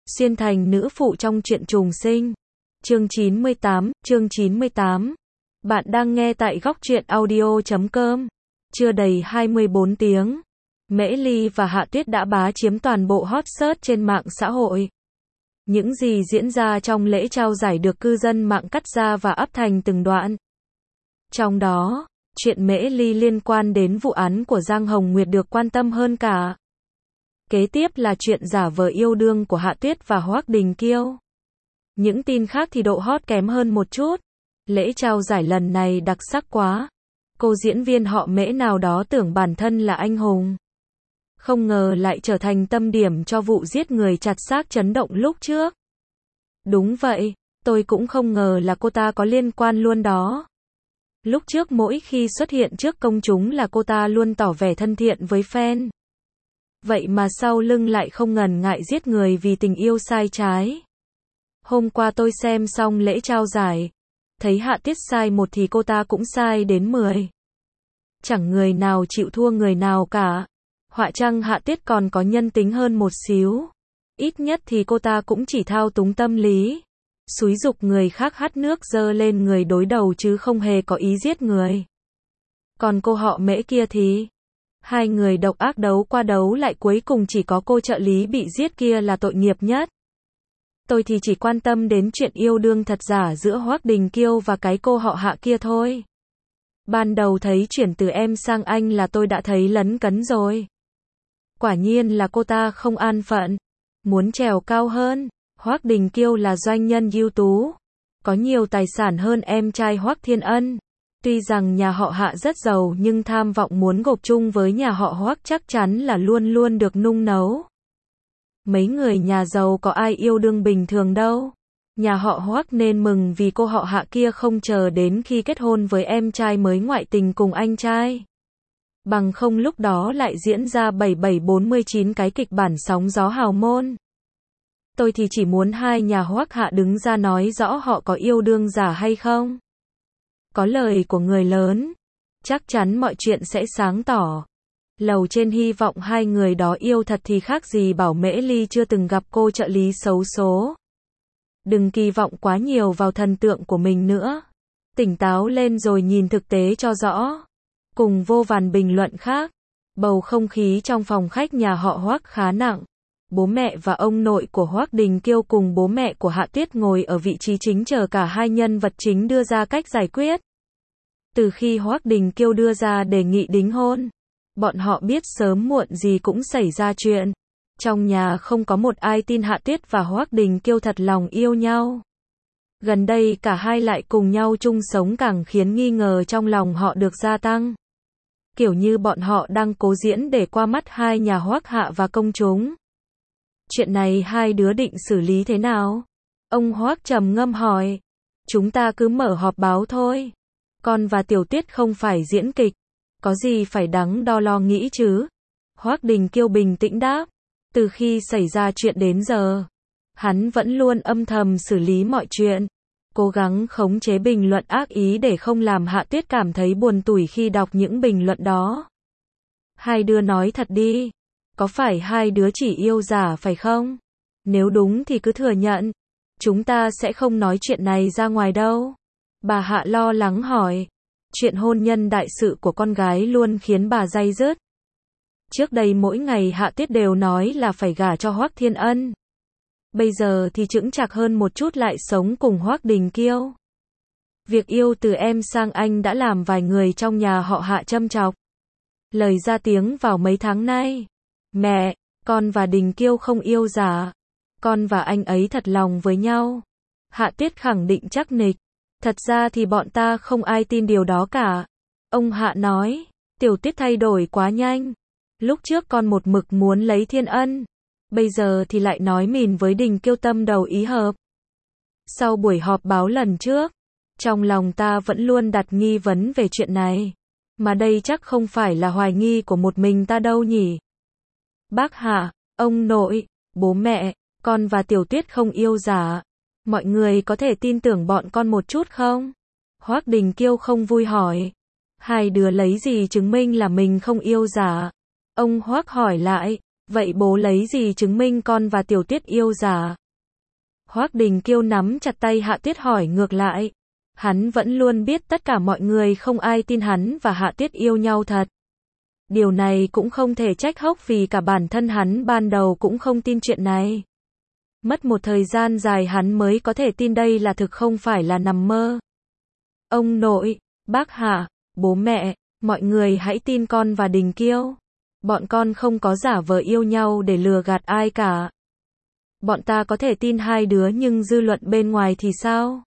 xuyên thành nữ phụ trong truyện trùng sinh. Chương 98. Bạn đang nghe tại góc truyện audio.com. Chưa đầy 24 tiếng, Mễ Ly và Hạ Tuyết đã bá chiếm toàn bộ hot search trên mạng xã hội. Những gì diễn ra trong lễ trao giải được cư dân mạng cắt ra và up thành từng đoạn. Trong đó, chuyện Mễ Ly liên quan đến vụ án của Giang Hồng Nguyệt được quan tâm hơn cả. Kế tiếp là chuyện giả vờ yêu đương của Hạ Tuyết và Hoắc Đình Kiêu. Những tin khác thì độ hot kém hơn một chút. Lễ trao giải lần này đặc sắc quá. Cô diễn viên họ Mễ nào đó tưởng bản thân là anh hùng. Không ngờ lại trở thành tâm điểm cho vụ giết người chặt xác chấn động lúc trước. Đúng vậy, tôi cũng không ngờ là cô ta có liên quan luôn đó. Lúc trước mỗi khi xuất hiện trước công chúng là cô ta luôn tỏ vẻ thân thiện với fan. Vậy mà sau lưng lại không ngần ngại giết người vì tình yêu sai trái. Hôm qua tôi xem xong lễ trao giải, thấy Hạ Tuyết sai một thì cô ta cũng sai đến 10. Chẳng người nào chịu thua người nào cả. Họa chăng Hạ Tuyết còn có nhân tính hơn một xíu. Ít nhất thì cô ta cũng chỉ thao túng tâm lý, xúi giục người khác hắt nước dơ lên người đối đầu chứ không hề có ý giết người. Còn cô họ Mễ kia thì, hai người độc ác đấu qua đấu lại cuối cùng chỉ có cô trợ lý bị giết kia là tội nghiệp nhất. Tôi thì chỉ quan tâm đến chuyện yêu đương thật giả giữa Hoắc Đình Kiêu và cái cô họ Hạ kia thôi. Ban đầu thấy chuyển từ em sang anh là tôi đã thấy lấn cấn rồi. Quả nhiên là cô ta không an phận, muốn trèo cao hơn. Hoắc Đình Kiêu là doanh nhân ưu tú, có nhiều tài sản hơn em trai Hoắc Thiên Ân. Tuy rằng nhà họ Hạ rất giàu nhưng tham vọng muốn gộp chung với nhà họ Hoắc chắc chắn là luôn luôn được nung nấu. Mấy người nhà giàu có ai yêu đương bình thường đâu. Nhà họ Hoắc nên mừng vì cô họ Hạ kia không chờ đến khi kết hôn với em trai mới ngoại tình cùng anh trai. Bằng không lúc đó lại diễn ra 7749 cái kịch bản sóng gió hào môn. Tôi thì chỉ muốn hai nhà Hoắc Hạ đứng ra nói rõ họ có yêu đương giả hay không. Có lời của người lớn, chắc chắn mọi chuyện sẽ sáng tỏ. Lầu trên hy vọng hai người đó yêu thật thì khác gì bảo Mễ Ly chưa từng gặp cô trợ lý xấu số. Đừng kỳ vọng quá nhiều vào thần tượng của mình nữa. Tỉnh táo lên rồi nhìn thực tế cho rõ. Cùng vô vàn bình luận khác, bầu không khí trong phòng khách nhà họ Hoắc khá nặng. Bố mẹ và ông nội của Hoắc Đình Kiêu cùng bố mẹ của Hạ Tuyết ngồi ở vị trí chính chờ cả hai nhân vật chính đưa ra cách giải quyết. Từ khi Hoắc Đình Kiêu đưa ra đề nghị đính hôn, bọn họ biết sớm muộn gì cũng xảy ra chuyện. Trong nhà không có một ai tin Hạ Tuyết và Hoắc Đình Kiêu thật lòng yêu nhau. Gần đây cả hai lại cùng nhau chung sống càng khiến nghi ngờ trong lòng họ được gia tăng. Kiểu như bọn họ đang cố diễn để qua mắt hai nhà Hoắc Hạ và công chúng. Chuyện này hai đứa định xử lý thế nào? Ông Hoắc trầm ngâm hỏi. Chúng ta cứ mở họp báo thôi. Con và Tiểu Tuyết không phải diễn kịch. Có gì phải đắn đo lo nghĩ chứ? Hoắc Đình Kiêu bình tĩnh đáp. Từ khi xảy ra chuyện đến giờ, hắn vẫn luôn âm thầm xử lý mọi chuyện. Cố gắng khống chế bình luận ác ý để không làm Hạ Tuyết cảm thấy buồn tủi khi đọc những bình luận đó. Hai đứa nói thật đi. Có phải hai đứa chỉ yêu giả phải không? Nếu đúng thì cứ thừa nhận. Chúng ta sẽ không nói chuyện này ra ngoài đâu. Bà Hạ lo lắng hỏi. Chuyện hôn nhân đại sự của con gái luôn khiến bà day dứt. Trước đây mỗi ngày Hạ Tuyết đều nói là phải gả cho Hoắc Thiên Ân. Bây giờ thì chững chạc hơn một chút lại sống cùng Hoắc Đình Kiêu. Việc yêu từ em sang anh đã làm vài người trong nhà họ Hạ châm chọc. Lời ra tiếng vào mấy tháng nay. Mẹ, con và Đình Kiêu không yêu giả. Con và anh ấy thật lòng với nhau. Hạ Tuyết khẳng định chắc nịch. Thật ra thì bọn ta không ai tin điều đó cả. Ông Hạ nói, Tiểu Tuyết thay đổi quá nhanh. Lúc trước con một mực muốn lấy Thiên Ân. Bây giờ thì lại nói mìn với Đình Kiêu tâm đầu ý hợp. Sau buổi họp báo lần trước, trong lòng ta vẫn luôn đặt nghi vấn về chuyện này. Mà đây chắc không phải là hoài nghi của một mình ta đâu nhỉ. Bác Hạ, ông nội, bố mẹ, con và Tiểu Tuyết không yêu giả. Mọi người có thể tin tưởng bọn con một chút không? Hoắc Đình Kiêu không vui hỏi. Hai đứa lấy gì chứng minh là mình không yêu giả? Ông Hoắc hỏi lại. Vậy bố lấy gì chứng minh con và Tiểu Tuyết yêu giả? Hoắc Đình Kiêu nắm chặt tay Hạ Tuyết hỏi ngược lại. Hắn vẫn luôn biết tất cả mọi người không ai tin hắn và Hạ Tuyết yêu nhau thật. Điều này cũng không thể trách Hốc vì cả bản thân hắn ban đầu cũng không tin chuyện này. Mất một thời gian dài hắn mới có thể tin đây là thực không phải là nằm mơ. Ông nội, bác Hạ, bố mẹ, mọi người hãy tin con và Đình Kiêu. Bọn con không có giả vờ yêu nhau để lừa gạt ai cả. Bọn ta có thể tin hai đứa nhưng dư luận bên ngoài thì sao?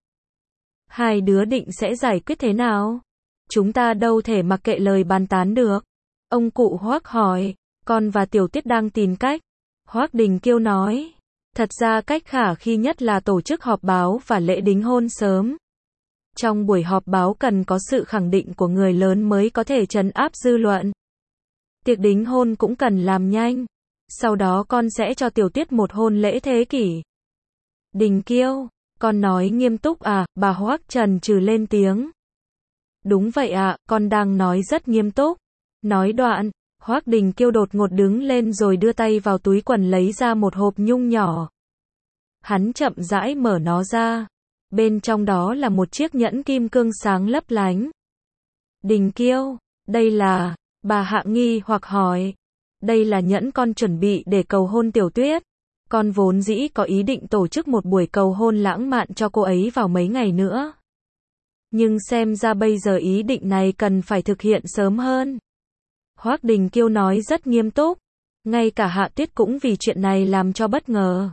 Hai đứa định sẽ giải quyết thế nào? Chúng ta đâu thể mặc kệ lời bàn tán được. Ông cụ Hoắc hỏi, con và Tiểu Tuyết đang tìm cách. Hoắc Đình Kiêu nói, thật ra cách khả khi nhất là tổ chức họp báo và lễ đính hôn sớm. Trong buổi họp báo cần có sự khẳng định của người lớn mới có thể trấn áp dư luận. Tiệc đính hôn cũng cần làm nhanh. Sau đó con sẽ cho Tiểu Tuyết một hôn lễ thế kỷ. Đình Kiêu, con nói nghiêm túc à? Bà Hoắc chần chừ lên tiếng. Đúng vậy ạ, con đang nói rất nghiêm túc. Nói đoạn, Hoắc Đình Kiêu đột ngột đứng lên rồi đưa tay vào túi quần lấy ra một hộp nhung nhỏ. Hắn chậm rãi mở nó ra. Bên trong đó là một chiếc nhẫn kim cương sáng lấp lánh. Đình Kiêu, đây là... Bà Hạ nghi hoặc hỏi. Đây là nhẫn con chuẩn bị để cầu hôn Tiểu Tuyết. Con vốn dĩ có ý định tổ chức một buổi cầu hôn lãng mạn cho cô ấy vào mấy ngày nữa. Nhưng xem ra bây giờ ý định này cần phải thực hiện sớm hơn. Hoắc Đình Kiêu nói rất nghiêm túc. Ngay cả Hạ Tuyết cũng vì chuyện này làm cho bất ngờ.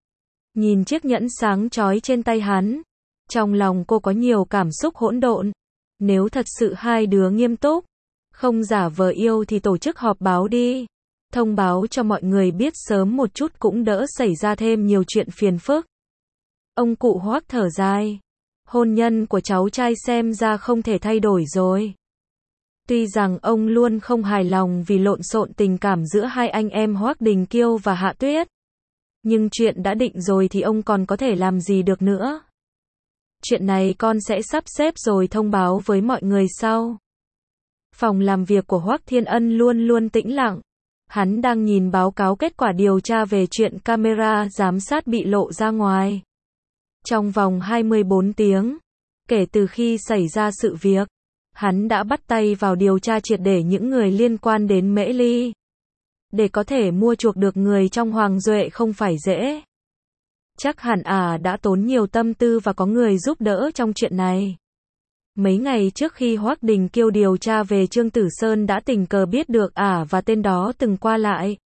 Nhìn chiếc nhẫn sáng chói trên tay hắn. Trong lòng cô có nhiều cảm xúc hỗn độn. Nếu thật sự hai đứa nghiêm túc, không giả vờ yêu thì tổ chức họp báo đi. Thông báo cho mọi người biết sớm một chút cũng đỡ xảy ra thêm nhiều chuyện phiền phức. Ông cụ Hoắc thở dài. Hôn nhân của cháu trai xem ra không thể thay đổi rồi. Tuy rằng ông luôn không hài lòng vì lộn xộn tình cảm giữa hai anh em Hoắc Đình Kiêu và Hạ Tuyết. Nhưng chuyện đã định rồi thì ông còn có thể làm gì được nữa. Chuyện này con sẽ sắp xếp rồi thông báo với mọi người sau. Phòng làm việc của Hoắc Thiên Ân luôn luôn tĩnh lặng. Hắn đang nhìn báo cáo kết quả điều tra về chuyện camera giám sát bị lộ ra ngoài. Trong vòng 24 tiếng, kể từ khi xảy ra sự việc, hắn đã bắt tay vào điều tra triệt để những người liên quan đến Mễ Ly. Để có thể mua chuộc được người trong Hoàng Duệ không phải dễ. Chắc hẳn đã tốn nhiều tâm tư và có người giúp đỡ trong chuyện này. Mấy ngày trước khi Hoắc Đình Kiêu điều tra về Trương Tử Sơn đã tình cờ biết được và tên đó từng qua lại.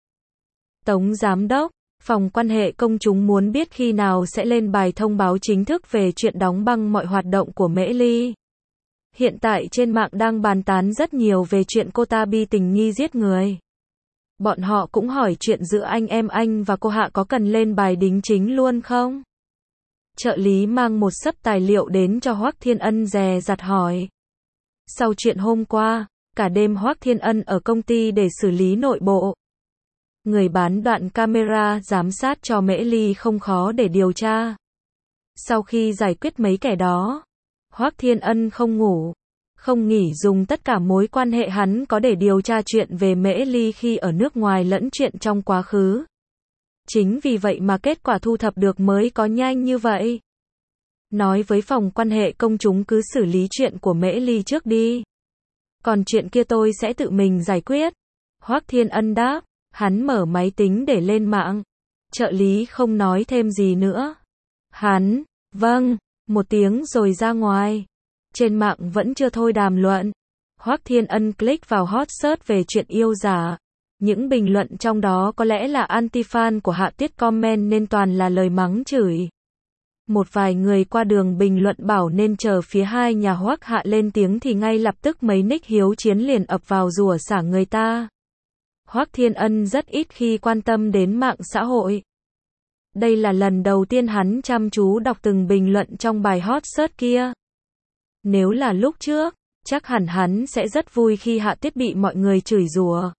Tống Giám đốc, phòng quan hệ công chúng muốn biết khi nào sẽ lên bài thông báo chính thức về chuyện đóng băng mọi hoạt động của Mễ Ly. Hiện tại trên mạng đang bàn tán rất nhiều về chuyện cô ta bi tình nghi giết người. Bọn họ cũng hỏi chuyện giữa anh em anh và cô Hạ có cần lên bài đính chính luôn không? Trợ lý mang một xấp tài liệu đến cho Hoắc Thiên Ân dè dặt hỏi. Sau chuyện hôm qua, cả đêm Hoắc Thiên Ân ở công ty để xử lý nội bộ. Người bán đoạn camera giám sát cho Mễ Ly không khó để điều tra. Sau khi giải quyết mấy kẻ đó, Hoắc Thiên Ân không ngủ, không nghỉ dùng tất cả mối quan hệ hắn có để điều tra chuyện về Mễ Ly khi ở nước ngoài lẫn chuyện trong quá khứ. Chính vì vậy mà kết quả thu thập được mới có nhanh như vậy. Nói với phòng quan hệ công chúng cứ xử lý chuyện của Mễ Ly trước đi. Còn chuyện kia tôi sẽ tự mình giải quyết. Hoắc Thiên Ân đáp, hắn mở máy tính để lên mạng. Trợ lý không nói thêm gì nữa. Hắn, vâng, một tiếng rồi ra ngoài. Trên mạng vẫn chưa thôi đàm luận. Hoắc Thiên Ân click vào hot search về chuyện yêu giả. Những bình luận trong đó có lẽ là anti-fan của Hạ Tuyết comment nên toàn là lời mắng chửi. Một vài người qua đường bình luận bảo nên chờ phía hai nhà Hoắc Hạ lên tiếng thì ngay lập tức mấy nick hiếu chiến liền ập vào rủa xả người ta. Hoắc Thiên Ân rất ít khi quan tâm đến mạng xã hội. Đây là lần đầu tiên hắn chăm chú đọc từng bình luận trong bài hot search kia. Nếu là lúc trước, chắc hẳn hắn sẽ rất vui khi Hạ Tuyết bị mọi người chửi rủa.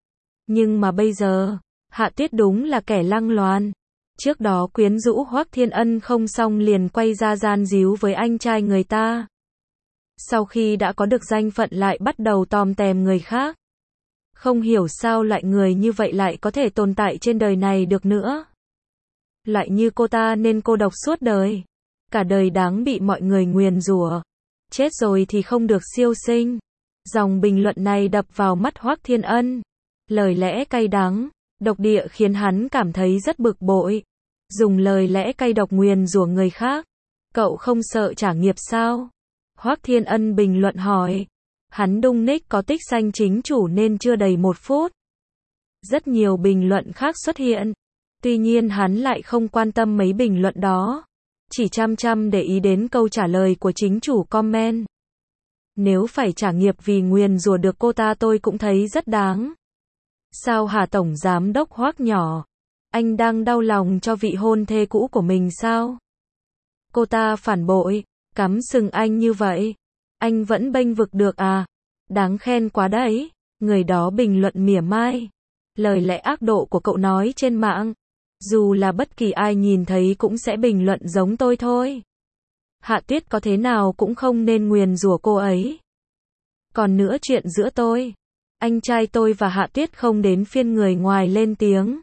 Nhưng mà bây giờ, Hạ Tuyết đúng là kẻ lăng loàn. Trước đó quyến rũ Hoắc Thiên Ân không xong liền quay ra gian díu với anh trai người ta. Sau khi đã có được danh phận lại bắt đầu tòm tèm người khác. Không hiểu sao loại người như vậy lại có thể tồn tại trên đời này được nữa. Loại như cô ta nên cô độc suốt đời. Cả đời đáng bị mọi người nguyền rủa. Chết rồi thì không được siêu sinh. Dòng bình luận này đập vào mắt Hoắc Thiên Ân. Lời lẽ cay đắng, độc địa khiến hắn cảm thấy rất bực bội. Dùng lời lẽ cay độc nguyền rủa người khác. Cậu không sợ trả nghiệp sao? Hoắc Thiên Ân bình luận hỏi. Hắn đung nick có tích xanh chính chủ nên chưa đầy 1 phút. Rất nhiều bình luận khác xuất hiện. Tuy nhiên hắn lại không quan tâm mấy bình luận đó. Chỉ chăm để ý đến câu trả lời của chính chủ comment. Nếu phải trả nghiệp vì nguyền rủa được cô ta tôi cũng thấy rất đáng. Sao hả tổng giám đốc Hoắc nhỏ? Anh đang đau lòng cho vị hôn thê cũ của mình sao? Cô ta phản bội, cắm sừng anh như vậy. Anh vẫn bênh vực được à? Đáng khen quá đấy. Người đó bình luận mỉa mai. Lời lẽ ác độ của cậu nói trên mạng. Dù là bất kỳ ai nhìn thấy cũng sẽ bình luận giống tôi thôi. Hạ Tuyết có thế nào cũng không nên nguyền rủa cô ấy. Còn nữa chuyện giữa tôi. Anh trai tôi và Hạ Tuyết không đến phiên người ngoài lên tiếng.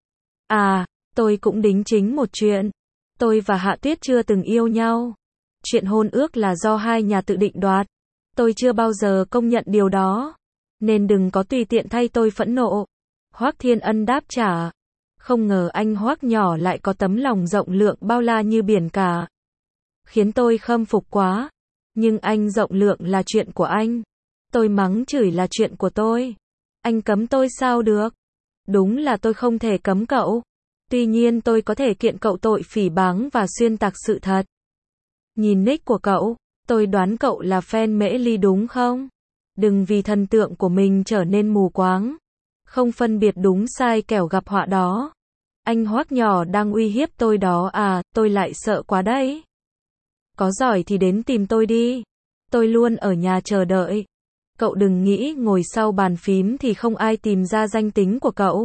À, tôi cũng đính chính một chuyện. Tôi và Hạ Tuyết chưa từng yêu nhau. Chuyện hôn ước là do hai nhà tự định đoạt. Tôi chưa bao giờ công nhận điều đó. Nên đừng có tùy tiện thay tôi phẫn nộ. Hoắc Thiên Ân đáp trả. Không ngờ anh Hoắc nhỏ lại có tấm lòng rộng lượng bao la như biển cả. Khiến tôi khâm phục quá. Nhưng anh rộng lượng là chuyện của anh. Tôi mắng chửi là chuyện của tôi. Anh cấm tôi sao được? Đúng là tôi không thể cấm cậu. Tuy nhiên tôi có thể kiện cậu tội phỉ báng và xuyên tạc sự thật. Nhìn nick của cậu, tôi đoán cậu là fan Mễ Ly đúng không? Đừng vì thần tượng của mình trở nên mù quáng. Không phân biệt đúng sai kẻo gặp họa đó. Anh Hoắc nhỏ đang uy hiếp tôi đó à, tôi lại sợ quá đấy. Có giỏi thì đến tìm tôi đi. Tôi luôn ở nhà chờ đợi. Cậu đừng nghĩ ngồi sau bàn phím thì không ai tìm ra danh tính của cậu.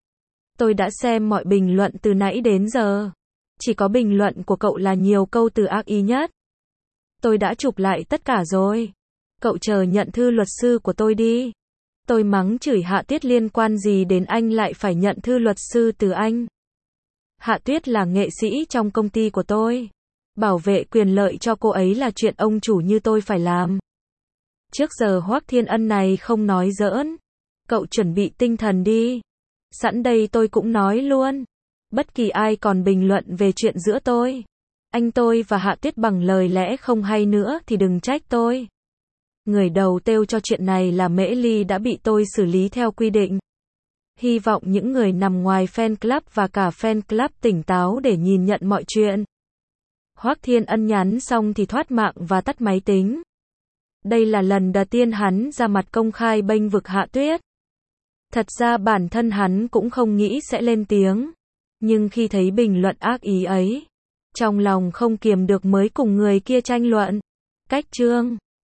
Tôi đã xem mọi bình luận từ nãy đến giờ. Chỉ có bình luận của cậu là nhiều câu từ ác ý nhất. Tôi đã chụp lại tất cả rồi. Cậu chờ nhận thư luật sư của tôi đi. Tôi mắng chửi Hạ Tuyết liên quan gì đến anh lại phải nhận thư luật sư từ anh. Hạ Tuyết là nghệ sĩ trong công ty của tôi. Bảo vệ quyền lợi cho cô ấy là chuyện ông chủ như tôi phải làm. Trước giờ Hoắc Thiên Ân này không nói giỡn. Cậu chuẩn bị tinh thần đi. Sẵn đây tôi cũng nói luôn. Bất kỳ ai còn bình luận về chuyện giữa tôi, anh tôi và Hạ Tuyết bằng lời lẽ không hay nữa thì đừng trách tôi. Người đầu têu cho chuyện này là Mễ Ly đã bị tôi xử lý theo quy định. Hy vọng những người nằm ngoài fan club và cả fan club tỉnh táo để nhìn nhận mọi chuyện. Hoắc Thiên Ân nhắn xong thì thoát mạng và tắt máy tính. Đây là lần đầu tiên hắn ra mặt công khai bênh vực Hạ Tuyết. Thật ra bản thân hắn cũng không nghĩ sẽ lên tiếng. Nhưng khi thấy bình luận ác ý ấy, trong lòng không kiềm được mới cùng người kia tranh luận. Cách chương